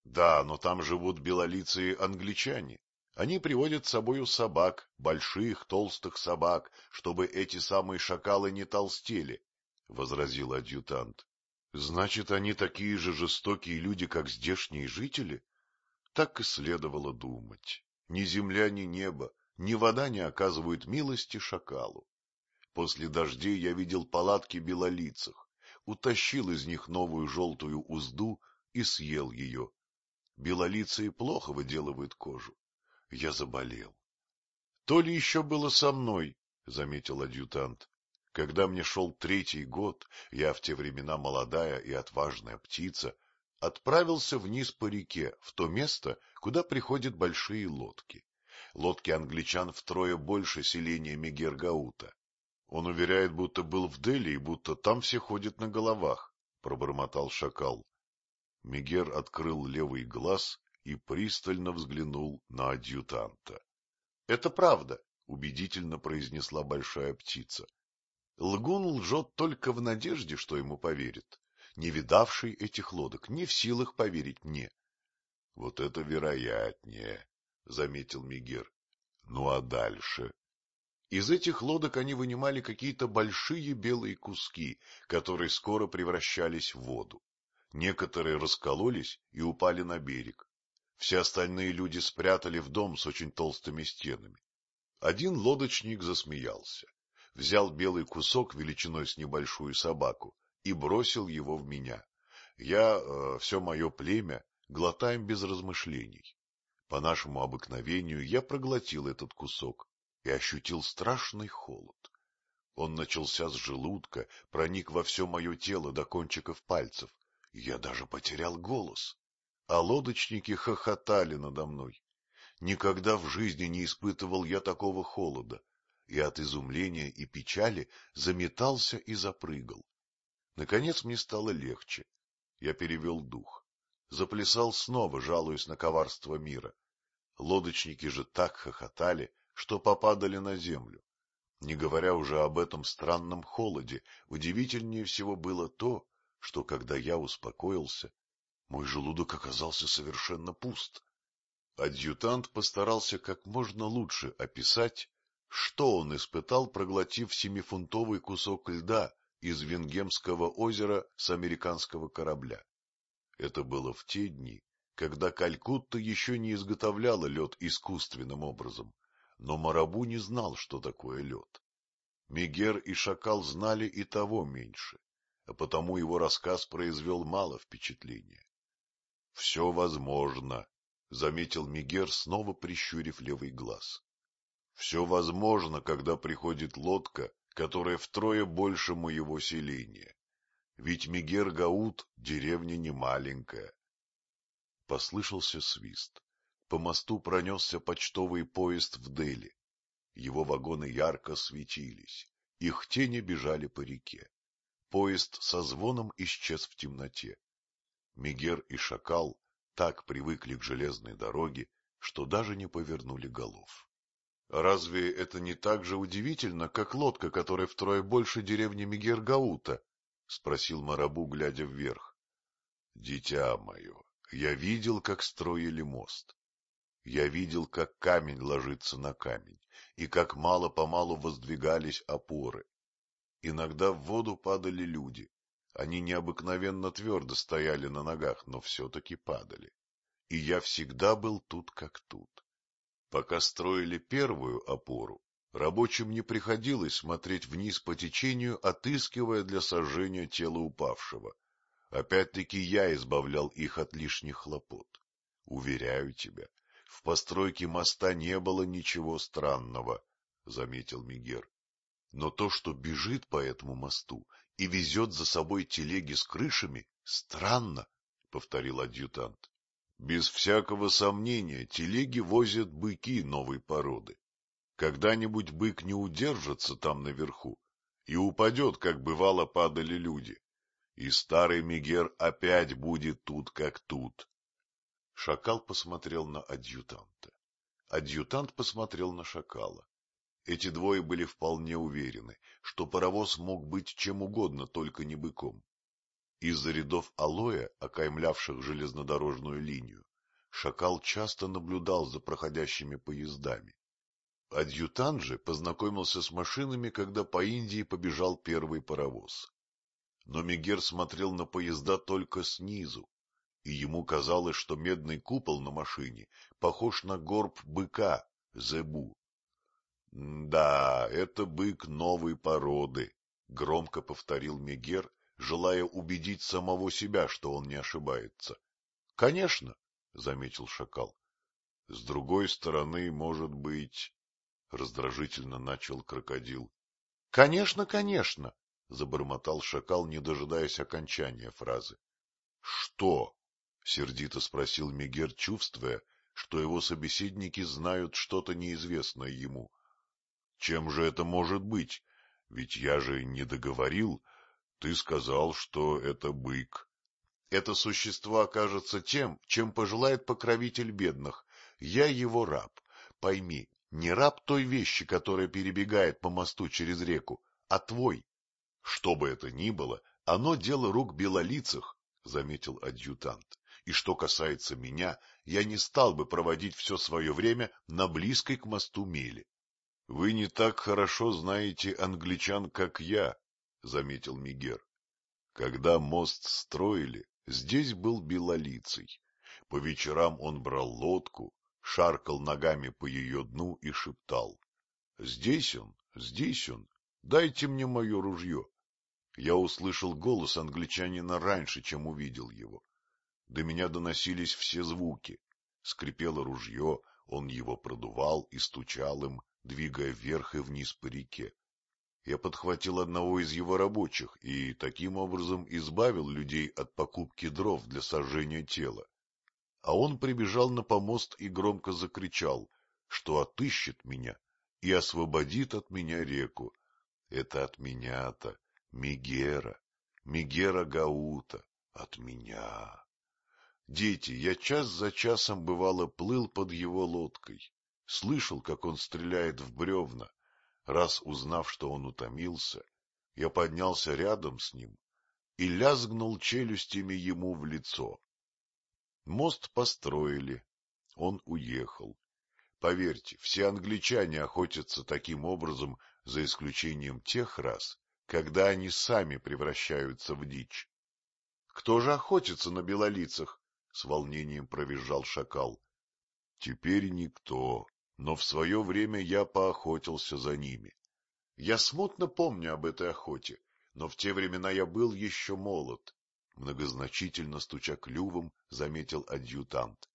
Да, но там живут белолицые англичане. Они приводят с собою собак, больших толстых собак, чтобы эти самые шакалы не толстели, — возразил адъютант. — Значит, они такие же жестокие люди, как здешние жители? Так и следовало думать. Ни земля, ни небо, ни вода не оказывают милости шакалу. После дождей я видел палатки белолицых, утащил из них новую желтую узду и съел ее. Белолицые плохо выделывают кожу. Я заболел. — То ли еще было со мной, — заметил адъютант. Когда мне шел третий год, я в те времена молодая и отважная птица, отправился вниз по реке, в то место, куда приходят большие лодки. Лодки англичан втрое больше селения Мегер-Гаута. Он уверяет, будто был в Дели и будто там все ходят на головах, — пробормотал шакал. Мегер открыл левый глаз и пристально взглянул на адъютанта. — Это правда, — убедительно произнесла большая птица. Лгун лжет только в надежде, что ему поверят. Не видавший этих лодок, не в силах поверить мне. — Вот это вероятнее, — заметил Мегер. — Ну а дальше? Из этих лодок они вынимали какие-то большие белые куски, которые скоро превращались в воду. Некоторые раскололись и упали на берег. Все остальные люди спрятали в дом с очень толстыми стенами. Один лодочник засмеялся, взял белый кусок величиной с небольшую собаку и бросил его в меня. Все мое племя глотаем без размышлений. По нашему обыкновению я проглотил этот кусок и ощутил страшный холод. Он начался с желудка, проник во все мое тело до кончиков пальцев. Я даже потерял голос. А лодочники хохотали надо мной. Никогда в жизни не испытывал я такого холода, и от изумления и печали заметался и запрыгал. Наконец мне стало легче. Я перевел дух. Заплясал снова, жалуясь на коварство мира. Лодочники же так хохотали, что попадали на землю. Не говоря уже об этом странном холоде, удивительнее всего было то, что, когда я успокоился, мой желудок оказался совершенно пуст. Адъютант постарался как можно лучше описать, что он испытал, проглотив семифунтовый кусок льда из Венгемского озера с американского корабля. Это было в те дни, когда Калькутта еще не изготовляла лед искусственным образом, но Марабу не знал, что такое лед. Мегер и Шакал знали и того меньше, а потому его рассказ произвел мало впечатления. — Все возможно, — заметил Мегер, снова прищурив левый глаз. — Все возможно, когда приходит лодка, которая втрое больше моего селения. Ведь Мегер-Гаут — деревня не маленькая. Послышался свист. По мосту пронесся почтовый поезд в Дели. Его вагоны ярко светились, их тени бежали по реке. Поезд со звоном исчез в темноте. Мегер и Шакал так привыкли к железной дороге, что даже не повернули голов. — Разве это не так же удивительно, как лодка, которая втрое больше деревни Мегер-Гаута? — спросил Марабу, глядя вверх. — Дитя мое, я видел, как строили мост. Я видел, как камень ложится на камень, и как мало-помалу воздвигались опоры. Иногда в воду падали люди. Они необыкновенно твердо стояли на ногах, но все-таки падали. И я всегда был тут как тут. Пока строили первую опору, рабочим не приходилось смотреть вниз по течению, отыскивая для сожжения тело упавшего. Опять-таки я избавлял их от лишних хлопот. Уверяю тебя, в постройке моста не было ничего странного, — заметил Мегер. Но то, что бежит по этому мосту и везет за собой телеги с крышами, странно, — повторил адъютант. Без всякого сомнения, телеги возят быки новой породы. Когда-нибудь бык не удержится там наверху и упадет, как бывало падали люди. И старый Мегер опять будет тут, как тут. Шакал посмотрел на адъютанта. Адъютант посмотрел на шакала. Эти двое были вполне уверены, что паровоз мог быть чем угодно, только не быком. Из-за рядов алоэ, окаймлявших железнодорожную линию, шакал часто наблюдал за проходящими поездами. Адъютант же познакомился с машинами, когда по Индии побежал первый паровоз. Но Мегер смотрел на поезда только снизу, и ему казалось, что медный купол на машине похож на горб быка, зебу. — Да, это бык новой породы, — громко повторил Мегер, желая убедить самого себя, что он не ошибается. — Конечно, — заметил шакал. — С другой стороны, может быть... — раздражительно начал крокодил. — Конечно, конечно, — забормотал шакал, не дожидаясь окончания фразы. — Что? — сердито спросил Мегер, чувствуя, что его собеседники знают что-то неизвестное ему. — Чем же это может быть? Ведь я же не договорил. Ты сказал, что это бык. Это существо окажется тем, чем пожелает покровитель бедных. Я его раб. Пойми, не раб той вещи, которая перебегает по мосту через реку, а твой. Что бы это ни было, оно дело рук белолицых, — заметил адъютант. И что касается меня, я не стал бы проводить все свое время на близкой к мосту мели. — Вы не так хорошо знаете англичан, как я, — заметил Мегер. Когда мост строили, здесь был белолицый. По вечерам он брал лодку, шаркал ногами по ее дну и шептал: — здесь он, дайте мне мое ружье. Я услышал голос англичанина раньше, чем увидел его. До меня доносились все звуки. Скрипело ружье, он его продувал и стучал им, двигая вверх и вниз по реке. Я подхватил одного из его рабочих и таким образом избавил людей от покупки дров для сожжения тела. А он прибежал на помост и громко закричал, что отыщет меня и освободит от меня реку. Это от меня-то, Мегера Гаута, от меня. Дети, я час за часом, бывало, плыл под его лодкой, слышал, как он стреляет в бревна. Раз узнав, что он утомился, я поднялся рядом с ним и лязгнул челюстями ему в лицо. Мост построили, он уехал. Поверьте, все англичане охотятся таким образом, за исключением тех раз, когда они сами превращаются в дичь. — Кто же охотится на белолицах? — с волнением провизжал шакал. — Теперь никто, но в свое время я поохотился за ними. Я смутно помню об этой охоте, но в те времена я был еще молод. Многозначительно стуча клювом, заметил адъютант.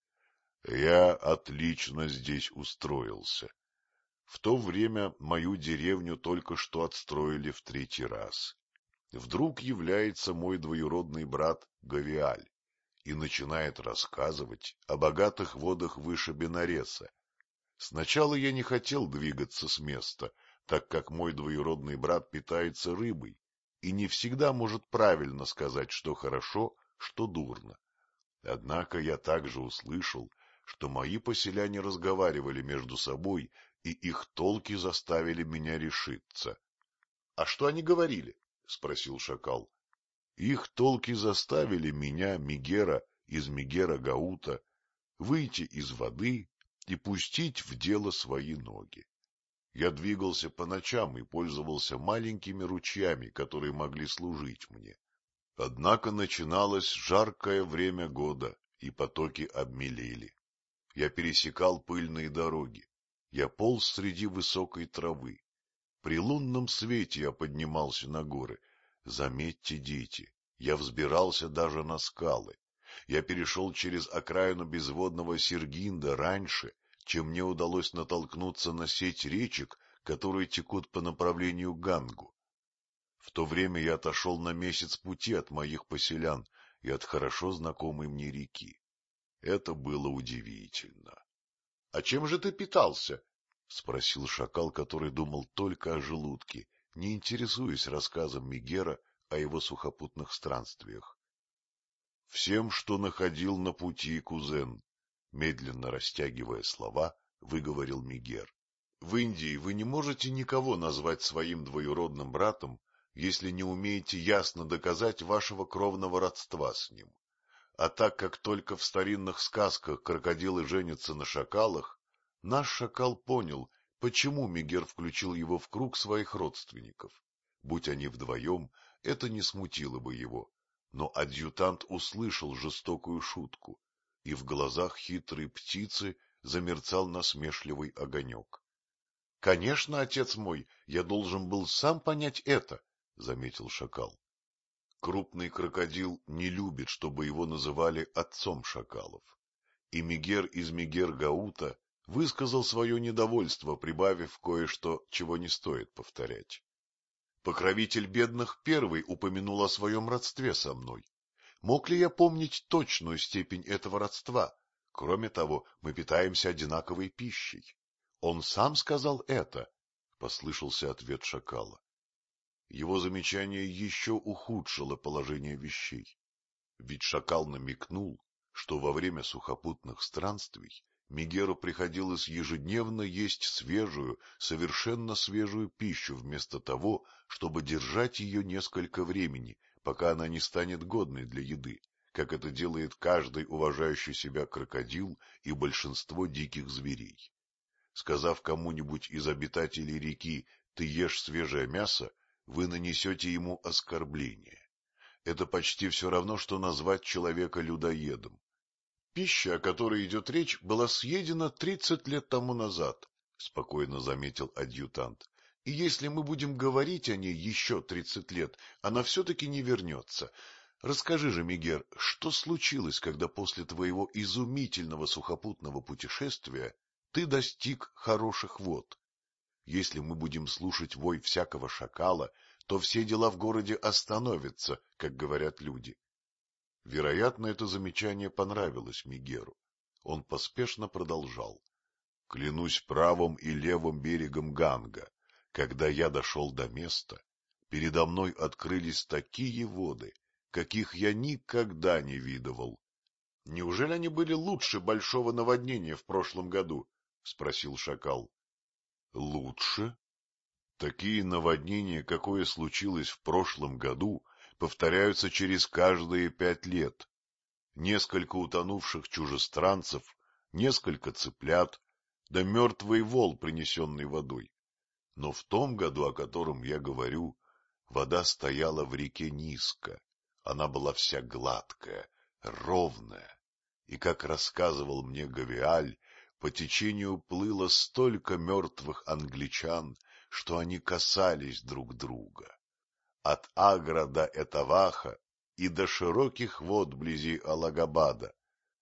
Я отлично здесь устроился. В то время мою деревню только что отстроили в 3-й раз. Вдруг является мой двоюродный брат Гавиаль и начинает рассказывать о богатых водах выше Бенареса. Сначала я не хотел двигаться с места, так как мой двоюродный брат питается рыбой и не всегда может правильно сказать, что хорошо, что дурно. Однако я также услышал, что мои поселяне разговаривали между собой, и их толки заставили меня решиться. — А что они говорили? — спросил шакал. — Их толки заставили меня, Мегера, из Мегера Гаута, выйти из воды и пустить в дело свои ноги. Я двигался по ночам и пользовался маленькими ручьями, которые могли служить мне. Однако начиналось жаркое время года, и потоки обмелели. Я пересекал пыльные дороги. Я полз среди высокой травы. При лунном свете я поднимался на горы. Заметьте, дети, я взбирался даже на скалы. Я перешел через окраину безводного Сергинда раньше, чем мне удалось натолкнуться на сеть речек, которые текут по направлению к Гангу. В то время я отошел на месяц пути от моих поселян и от хорошо знакомой мне реки. Это было удивительно. — А чем же ты питался? — спросил шакал, который думал только о желудке, не интересуясь рассказом Мегера о его сухопутных странствиях. — Всем, что находил на пути, кузен, — медленно растягивая слова, выговорил Мегер. — В Индии вы не можете никого назвать своим двоюродным братом, если не умеете ясно доказать вашего кровного родства с ним. А так как только в старинных сказках крокодилы женятся на шакалах, наш шакал понял, почему Мегер включил его в круг своих родственников. Будь они вдвоем, это не смутило бы его. Но адъютант услышал жестокую шутку, и в глазах хитрой птицы замерцал насмешливый огонек. — Конечно, отец мой, я должен был сам понять это, — заметил шакал. Крупный крокодил не любит, чтобы его называли отцом шакалов. И Мегер из Мегер-Гаута высказал свое недовольство, прибавив кое-что, чего не стоит повторять. Покровитель бедных первый упомянул о своем родстве со мной. Мог ли я помнить точную степень этого родства? Кроме того, мы питаемся одинаковой пищей. Он сам сказал это, — послышался ответ шакала. Его замечание еще ухудшило положение вещей. Ведь шакал намекнул, что во время сухопутных странствий Мегеру приходилось ежедневно есть свежую, совершенно свежую пищу, вместо того, чтобы держать ее несколько времени, пока она не станет годной для еды, как это делает каждый уважающий себя крокодил и большинство диких зверей. Сказав кому-нибудь из обитателей реки «ты ешь свежее мясо», вы нанесете ему оскорбление. Это почти все равно, что назвать человека людоедом. Пища, о которой идет речь, была съедена 30 лет тому назад, — спокойно заметил адъютант. И если мы будем говорить о ней еще 30 лет, она все-таки не вернется. Расскажи же, Мегер, что случилось, когда после твоего изумительного сухопутного путешествия ты достиг хороших вод? Если мы будем слушать вой всякого шакала, то все дела в городе остановятся, как говорят люди. Вероятно, это замечание понравилось Мегеру. Он поспешно продолжал. Клянусь правым и левым берегом Ганга, когда я дошел до места, передо мной открылись такие воды, каких я никогда не видывал. — Неужели они были лучше большого наводнения в прошлом году? — спросил шакал. — Лучше? Такие наводнения, какое случилось в прошлом году, повторяются через каждые 5 лет. Несколько утонувших чужестранцев, несколько цыплят, да мертвый вол, принесенный водой. Но в том году, о котором я говорю, вода стояла в реке низко, она была вся гладкая, ровная, и, как рассказывал мне Гавиаль, по течению плыло столько мертвых англичан, что они касались друг друга. От Агра до Этаваха и до широких вод вблизи Алагабада.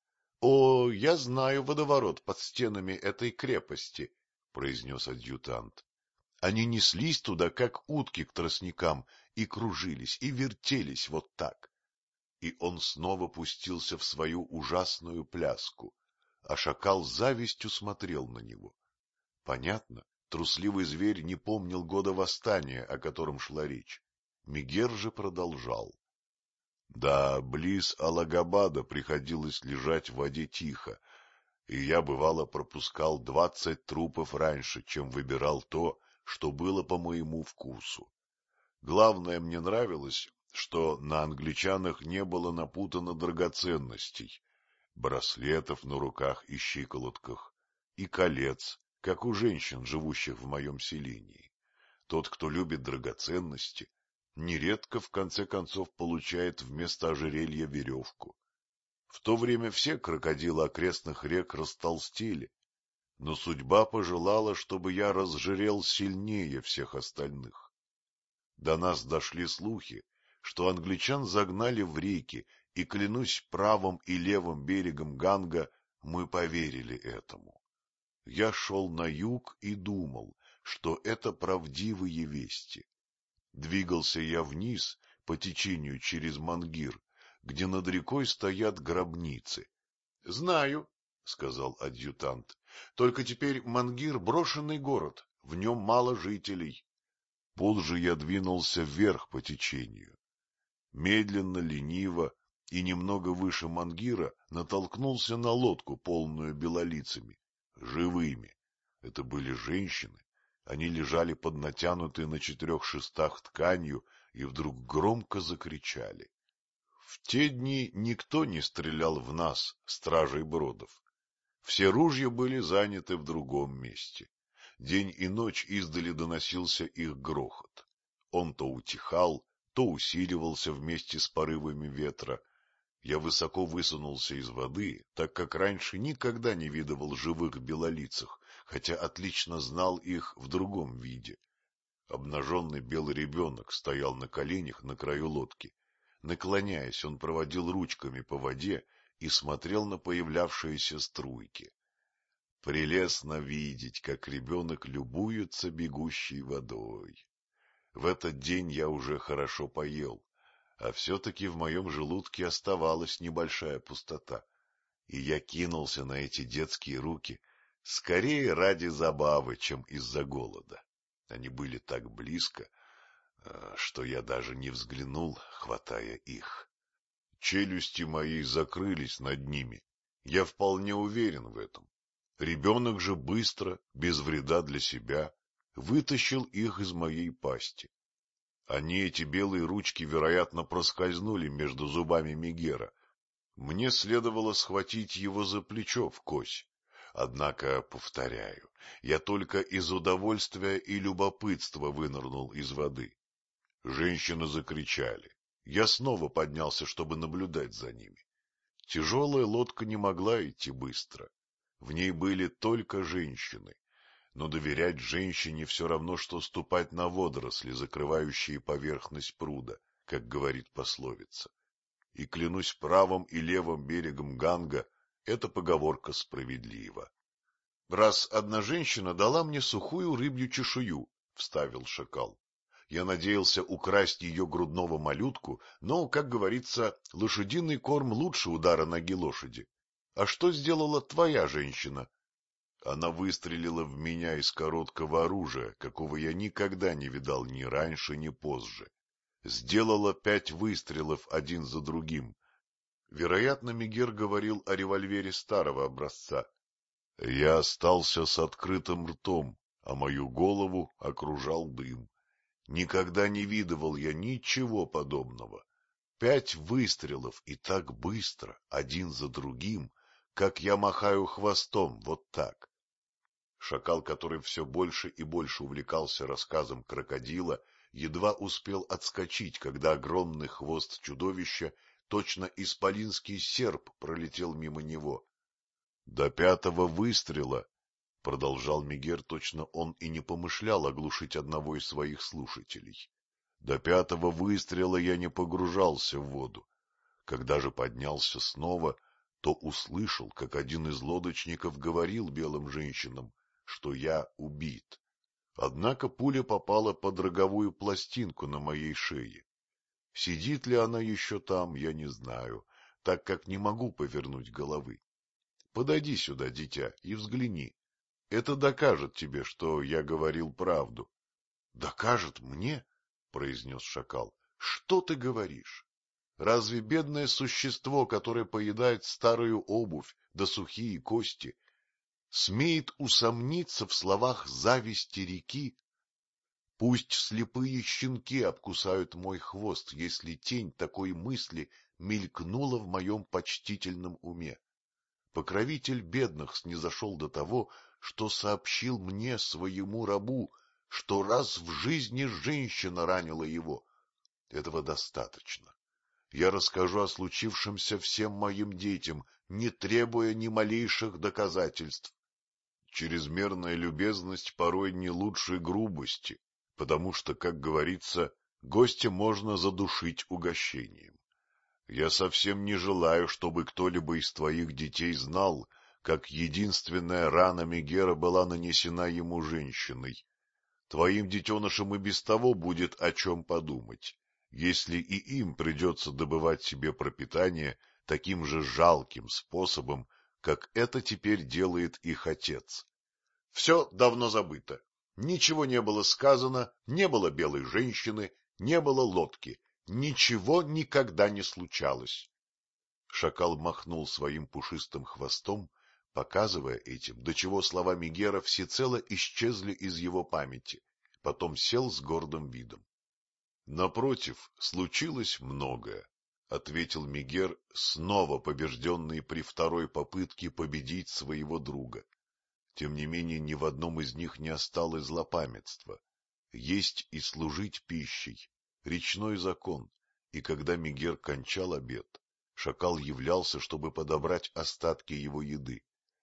— О, я знаю водоворот под стенами этой крепости, — произнес адъютант. Они неслись туда, как утки к тростникам, и кружились, и вертелись вот так. И он снова пустился в свою ужасную пляску, а шакал с завистью смотрел на него. Понятно, трусливый зверь не помнил года восстания, о котором шла речь. Мегер же продолжал. Да, близ Алагабада приходилось лежать в воде тихо, и я, бывало, пропускал 20 трупов раньше, чем выбирал то, что было по моему вкусу. Главное, мне нравилось, что на англичанах не было напутано драгоценностей, браслетов на руках и щиколотках, и колец, как у женщин, живущих в моем селении. Тот, кто любит драгоценности, нередко в конце концов получает вместо ожерелья веревку. В то время все крокодилы окрестных рек растолстели, но судьба пожелала, чтобы я разжирел сильнее всех остальных. До нас дошли слухи, что англичан загнали в реки, и, клянусь правым и левым берегом Ганга, мы поверили этому. Я шел на юг и думал, что это правдивые вести. Двигался я вниз по течению через Мангир, где над рекой стоят гробницы. — Знаю, — сказал адъютант, — только теперь Мангир — брошенный город, в нем мало жителей. Позже я двинулся вверх по течению. Медленно, лениво и немного выше Мангира натолкнулся на лодку, полную белолицами, живыми. Это были женщины. Они лежали под натянутой на 4 шестах тканью, и вдруг громко закричали. В те дни никто не стрелял в нас, стражей бродов. Все ружья были заняты в другом месте. День и ночь издали доносился их грохот. Он то утихал, то усиливался вместе с порывами ветра. Я высоко высунулся из воды, так как раньше никогда не видывал живых белолицых, хотя отлично знал их в другом виде. Обнаженный белый ребенок стоял на коленях на краю лодки. Наклоняясь, он проводил ручками по воде и смотрел на появлявшиеся струйки. Прелестно видеть, как ребенок любуется бегущей водой. В этот день я уже хорошо поел, а все-таки в моем желудке оставалась небольшая пустота, и я кинулся на эти детские руки скорее ради забавы, чем из-за голода. Они были так близко, что я даже не взглянул, хватая их. Челюсти мои закрылись над ними. Я вполне уверен в этом. Ребенок же быстро, без вреда для себя, вытащил их из моей пасти. Они, эти белые ручки, вероятно, проскользнули между зубами Мегера. Мне следовало схватить его за плечо вкось. Однако, повторяю, я только из удовольствия и любопытства вынырнул из воды. Женщины закричали. Я снова поднялся, чтобы наблюдать за ними. Тяжелая лодка не могла идти быстро. В ней были только женщины. Но доверять женщине все равно, что ступать на водоросли, закрывающие поверхность пруда, как говорит пословица. И клянусь правым и левым берегом Ганга, эта поговорка справедлива. — Раз одна женщина дала мне сухую рыбью чешую, — вставил шакал. Я надеялся украсть ее грудного малютку, но, как говорится, лошадиный корм лучше удара ноги лошади. А что сделала твоя женщина? Она выстрелила в меня из короткого оружия, какого я никогда не видал ни раньше, ни позже. Сделала 5 выстрелов один за другим. Вероятно, Мегер говорил о револьвере старого образца. Я остался с открытым ртом, а мою голову окружал дым. Никогда не видывал я ничего подобного. 5 выстрелов и так быстро, один за другим, как я махаю хвостом, вот так. Шакал, который все больше и больше увлекался рассказом крокодила, едва успел отскочить, когда огромный хвост чудовища, точно исполинский серп, пролетел мимо него. До 5-го выстрела, — продолжал Мегер, точно он и не помышлял оглушить одного из своих слушателей. До 5-го выстрела я не погружался в воду. Когда же поднялся снова, то услышал, как один из лодочников говорил белым женщинам, что я убит. Однако пуля попала под роговую пластинку на моей шее. Сидит ли она еще там, я не знаю, так как не могу повернуть головы. Подойди сюда, дитя, и взгляни. Это докажет тебе, что я говорил правду. — Докажет мне? — произнес шакал. — Что ты говоришь? Разве бедное существо, которое поедает старую обувь да сухие кости, смеет усомниться в словах зависти реки? Пусть слепые щенки обкусают мой хвост, если тень такой мысли мелькнула в моем почтительном уме. Покровитель бедных снизошел до того, что сообщил мне, своему рабу, что раз в жизни женщина ранила его. Этого достаточно. Я расскажу о случившемся всем моим детям, не требуя ни малейших доказательств. Чрезмерная любезность порой не лучше грубости, потому что, как говорится, гостя можно задушить угощением. Я совсем не желаю, чтобы кто-либо из твоих детей знал, как единственная рана Мегера была нанесена ему женщиной. Твоим детенышам и без того будет о чем подумать, если и им придется добывать себе пропитание таким же жалким способом, как это теперь делает их отец. Все давно забыто. Ничего не было сказано, не было белой женщины, не было лодки. Ничего никогда не случалось. Шакал махнул своим пушистым хвостом, показывая этим, до чего слова Мегера всецело исчезли из его памяти. Потом сел с гордым видом. Напротив, случилось многое, — ответил Мигер, снова побежденный при второй попытке победить своего друга. Тем не менее, ни в одном из них не осталось злопамятства. Есть и служить пищей — речной закон, и когда Мигер кончал обед, шакал являлся, чтобы подобрать остатки его еды.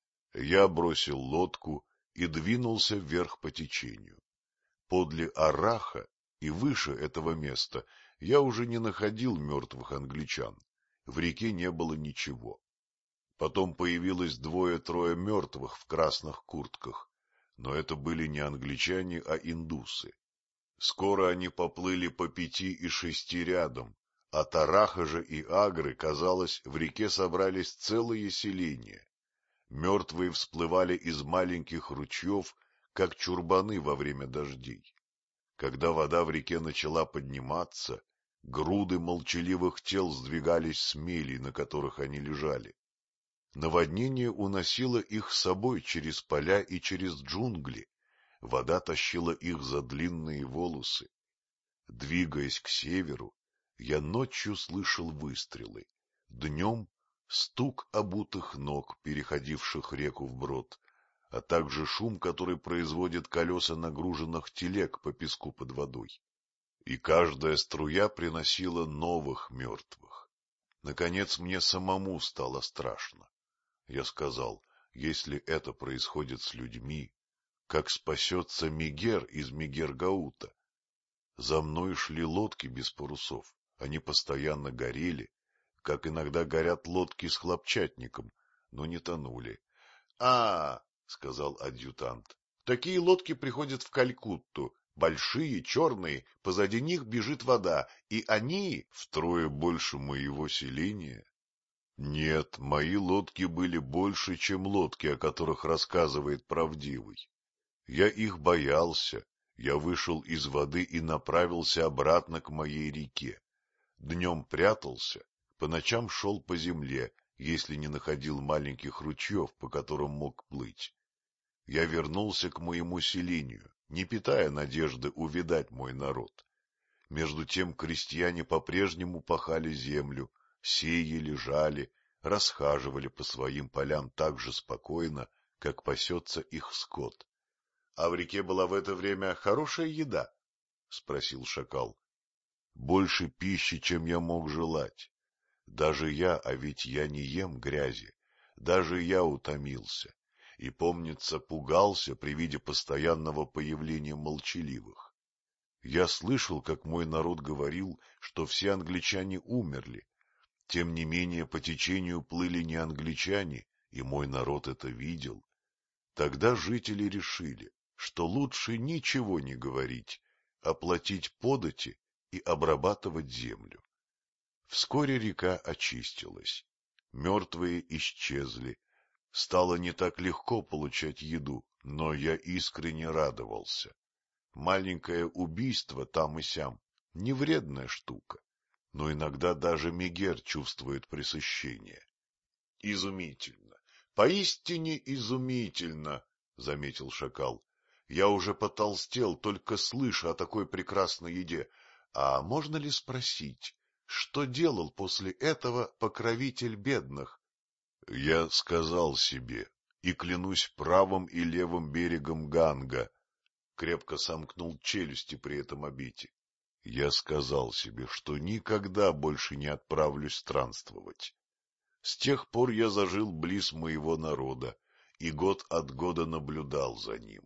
Я бросил лодку и двинулся вверх по течению. Подле Араха и выше этого места я уже не находил мертвых англичан. В реке не было ничего. Потом появилось двое-трое мертвых в красных куртках, но это были не англичане, а индусы. Скоро они поплыли по 5 и 6 рядом. От Араха же и Агры, казалось, в реке собрались целые селения. Мертвые всплывали из маленьких ручьев, как чурбаны во время дождей. Когда вода в реке начала подниматься, груды молчаливых тел сдвигались с мелей, на которых они лежали. Наводнение уносило их с собой через поля и через джунгли. Вода тащила их за длинные волосы. Двигаясь к северу, я ночью слышал выстрелы, днем — стук обутых ног, переходивших реку вброд, а также шум, который производят колеса нагруженных телег по песку под водой. И каждая струя приносила новых мертвых. Наконец мне самому стало страшно. Я сказал, если это происходит с людьми, как спасется Мигер из Мигер-Гаута? За мной шли лодки без парусов, они постоянно горели, как иногда горят лодки с хлопчатником, но не тонули. — сказал адъютант, — такие лодки приходят в Калькутту, большие, черные, позади них бежит вода, и они втрое больше моего селения. Нет, мои лодки были больше, чем лодки, о которых рассказывает правдивый. Я их боялся, я вышел из воды и направился обратно к моей реке. Днем прятался, по ночам шел по земле, если не находил маленьких ручьев, по которым мог плыть. Я вернулся к моему селению, не питая надежды увидать мой народ. Между тем крестьяне по-прежнему пахали землю, сеяли, жали, расхаживали по своим полям так же спокойно, как пасется их скот. — А в реке была в это время хорошая еда? — спросил шакал. — Больше пищи, чем я мог желать. Даже я, а ведь я не ем грязи, даже я утомился и, помнится, пугался при виде постоянного появления молчаливых. Я слышал, как мой народ говорил, что все англичане умерли. Тем не менее по течению плыли не англичане, и мой народ это видел. Тогда жители решили, что лучше ничего не говорить, а платить подати и обрабатывать землю. Вскоре река очистилась, мертвые исчезли, стало не так легко получать еду, но я искренне радовался. Маленькое убийство там и сям — не вредная штука, но иногда даже Мигер чувствует пресыщение. — Изумительно, поистине изумительно, — заметил шакал. — Я уже потолстел, только слыша о такой прекрасной еде. А можно ли спросить, что делал после этого покровитель бедных? Я сказал себе, и клянусь правым и левым берегом Ганга, крепко сомкнул челюсти при этом обете. Я сказал себе, что никогда больше не отправлюсь странствовать. С тех пор я зажил близ моего народа и год от года наблюдал за ним.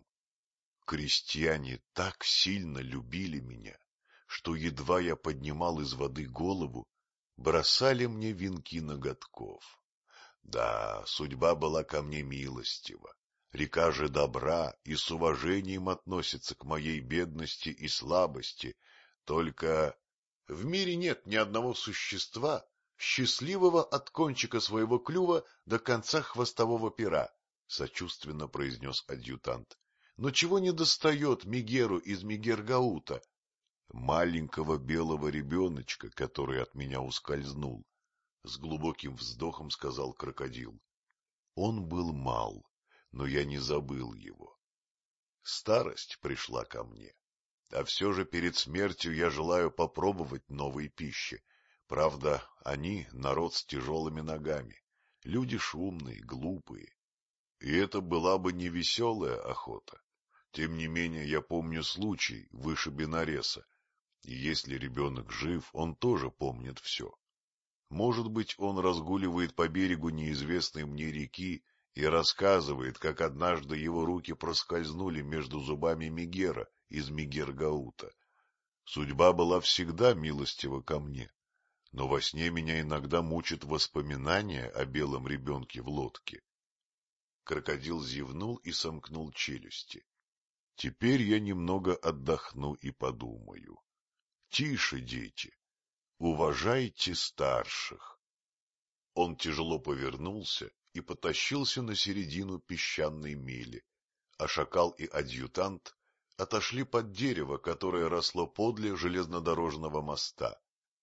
Крестьяне так сильно любили меня, что едва я поднимал из воды голову, бросали мне венки ноготков. Да, судьба была ко мне милостива. Река же добра и с уважением относится к моей бедности и слабости. Только в мире нет ни одного существа, счастливого от кончика своего клюва до конца хвостового пера, — сочувственно произнес адъютант. — Но чего недостает Мигеру из Мигер-Гаута? Маленького белого ребеночка, который от меня ускользнул. С глубоким вздохом сказал крокодил. Он был мал, но я не забыл его. Старость пришла ко мне. А все же перед смертью я желаю попробовать новой пищи. Правда, они — народ с тяжелыми ногами, люди шумные, глупые. И это была бы не веселая охота. Тем не менее, я помню случай выше Бенареса, и если ребенок жив, он тоже помнит все. Может быть, он разгуливает по берегу неизвестной мне реки и рассказывает, как однажды его руки проскользнули между зубами Мегера из Мегер-Гаута. Судьба была всегда милостива ко мне, но во сне меня иногда мучат воспоминания о белом ребенке в лодке. Крокодил зевнул и сомкнул челюсти. Теперь я немного отдохну и подумаю. Тише, дети, уважайте старших. Он тяжело повернулся и потащился на середину песчаной мели, а шакал и адъютант отошли под дерево, которое росло подле железнодорожного моста.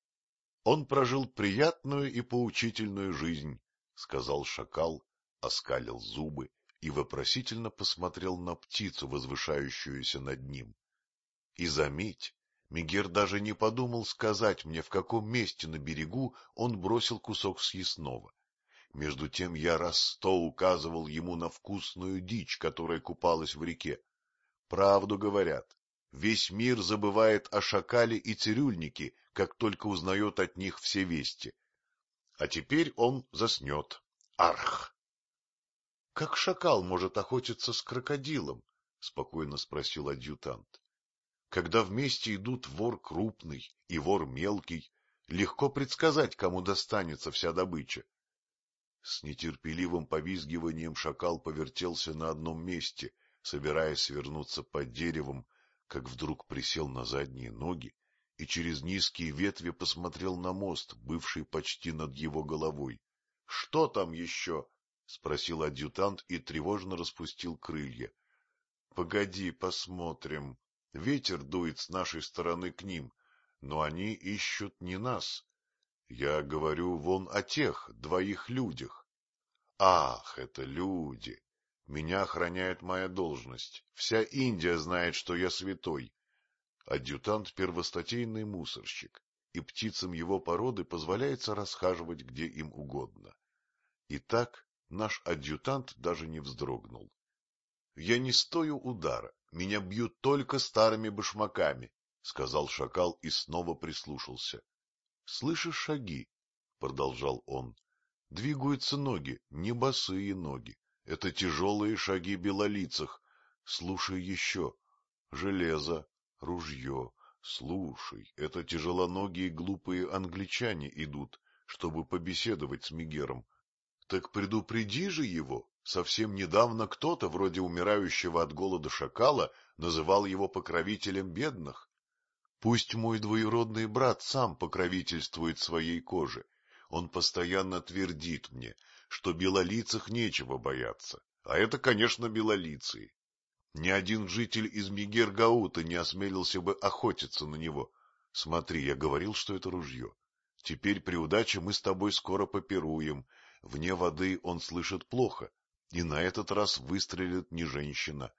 — Он прожил приятную и поучительную жизнь, — сказал шакал, оскалил зубы и вопросительно посмотрел на птицу, возвышающуюся над ним. И заметь, Мегер даже не подумал сказать мне, в каком месте на берегу он бросил кусок съестного. Между тем я раз 100 указывал ему на вкусную дичь, которая купалась в реке. Правду говорят, весь мир забывает о шакале и цирюльнике, как только узнает от них все вести. А теперь он заснет. Арх! — Как шакал может охотиться с крокодилом? — спокойно спросил адъютант. — Когда вместе идут вор крупный и вор мелкий, легко предсказать, кому достанется вся добыча. С нетерпеливым повизгиванием шакал повертелся на одном месте, собираясь свернуться под деревом, как вдруг присел на задние ноги и через низкие ветви посмотрел на мост, бывший почти над его головой. — Что там еще? — спросил адъютант и тревожно распустил крылья. — Погоди, посмотрим. Ветер дует с нашей стороны к ним, но они ищут не нас. Я говорю вон о тех 2 людях. Ах, это люди! Меня охраняет моя должность. Вся Индия знает, что я святой. Адъютант — первостатейный мусорщик, и птицам его породы позволяется расхаживать где им угодно. Итак, наш адъютант даже не вздрогнул. Я не стою удара, меня бьют только старыми башмаками, — сказал шакал и снова прислушался. — Слышишь шаги? — продолжал он. — Двигаются ноги, не босые ноги. Это тяжелые шаги белолицых. Слушай еще. Железо, ружье. Слушай, это тяжелоногие глупые англичане идут, чтобы побеседовать с Мегером. Так предупреди же его. Совсем недавно кто-то, вроде умирающего от голода шакала, называл его покровителем бедных. Пусть мой двоюродный брат сам покровительствует своей коже. Он постоянно твердит мне, что белолицых нечего бояться. А это, конечно, белолицые. Ни один житель из Мегер-Гаута не осмелился бы охотиться на него. Смотри, я говорил, что это ружье. Теперь при удаче мы с тобой скоро попируем. Вне воды он слышит плохо, и на этот раз выстрелит не женщина.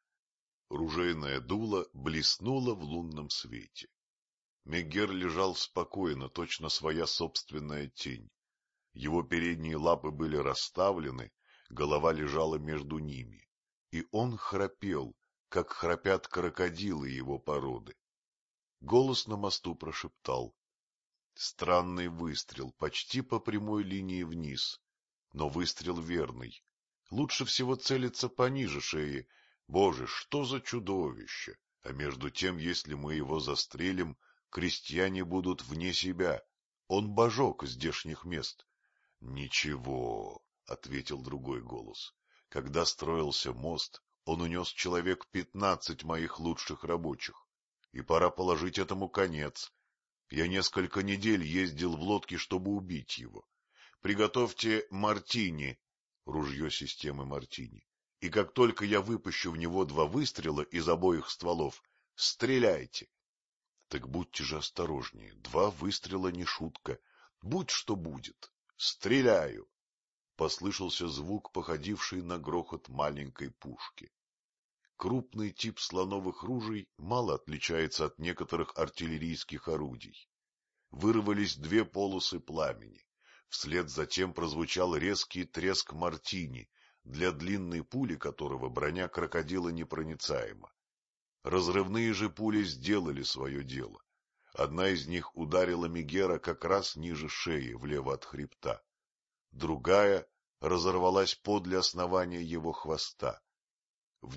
Ружейное дуло блеснуло в лунном свете. Мегер лежал спокойно, точно своя собственная тень. Его передние лапы были расставлены, голова лежала между ними, и он храпел, как храпят крокодилы его породы. Голос на мосту прошептал. Странный выстрел, почти по прямой линии вниз, но выстрел верный. Лучше всего целиться пониже шеи. Боже, что за чудовище! А между тем, если мы его застрелим, крестьяне будут вне себя. Он божок здешних мест. — Ничего, — ответил другой голос. Когда строился мост, он унес человек 15 моих лучших рабочих. И пора положить этому конец. Я несколько недель ездил в лодке, чтобы убить его. Приготовьте мартини, ружье системы мартини, и как только я выпущу в него 2 выстрела из обоих стволов, стреляйте. Так будьте же осторожнее, 2 выстрела не шутка. Будь что будет. Стреляю. Послышался звук, походивший на грохот маленькой пушки. крупный тип слоновых ружей мало отличается от некоторых артиллерийских орудий. Вырвались две полосы пламени. Вслед за тем прозвучал резкий треск мартини, для длинной пули которого броня крокодила непроницаема. Разрывные же пули сделали свое дело. Одна из них ударила Мегера как раз ниже шеи, влево от хребта. Другая разорвалась подле основания его хвоста. В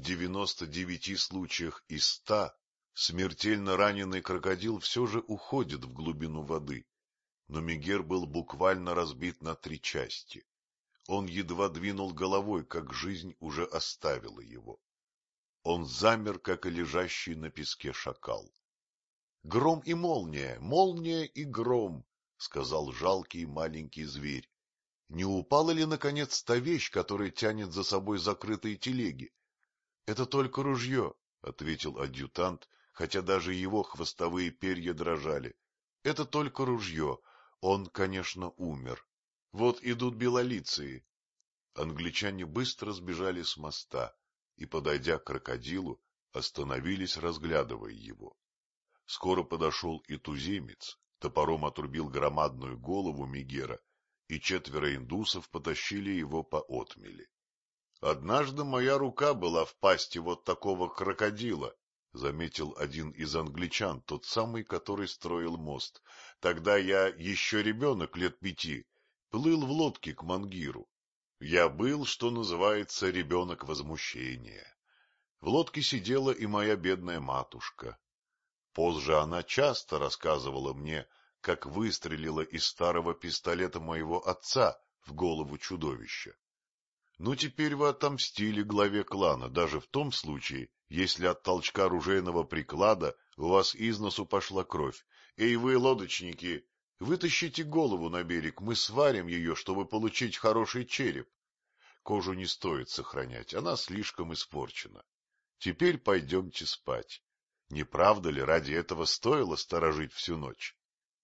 99 случаях из 100 смертельно раненый крокодил все же уходит в глубину воды, но Мегер был буквально разбит на 3 части. Он едва двинул головой, как жизнь уже оставила его. Он замер, как и лежащий на песке шакал. — Гром и молния, молния и гром, — сказал жалкий маленький зверь. — Не упала ли, наконец, та вещь, которая тянет за собой закрытые телеги? — Это только ружье, — ответил адъютант, хотя даже его хвостовые перья дрожали. — Это только ружье. Он, конечно, умер. Вот идут белолицые. Англичане быстро сбежали с моста и, подойдя к крокодилу, остановились, разглядывая его. Скоро подошел и туземец, топором отрубил громадную голову Мегера, и 4 индусов потащили его по отмели. — Однажды моя рука была в пасти вот такого крокодила, — заметил один из англичан, тот самый, который строил мост. — Тогда я, еще ребенок 5 лет, плыл в лодке к Мангиру. Я был, что называется, ребенок возмущения. В лодке сидела и моя бедная матушка. Позже она часто рассказывала мне, как выстрелила из старого пистолета моего отца в голову чудовища. Ну, теперь вы отомстили главе клана, даже в том случае, если от толчка ружейного приклада у вас из носу пошла кровь. Эй вы, лодочники, вытащите голову на берег, мы сварим ее, чтобы получить хороший череп. Кожу не стоит сохранять, она слишком испорчена. Теперь пойдемте спать. Не правда ли, ради этого стоило сторожить всю ночь?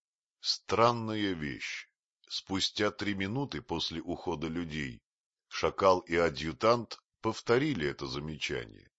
Странная вещь. Спустя 3 минуты после ухода людей шакал и адъютант повторили это замечание.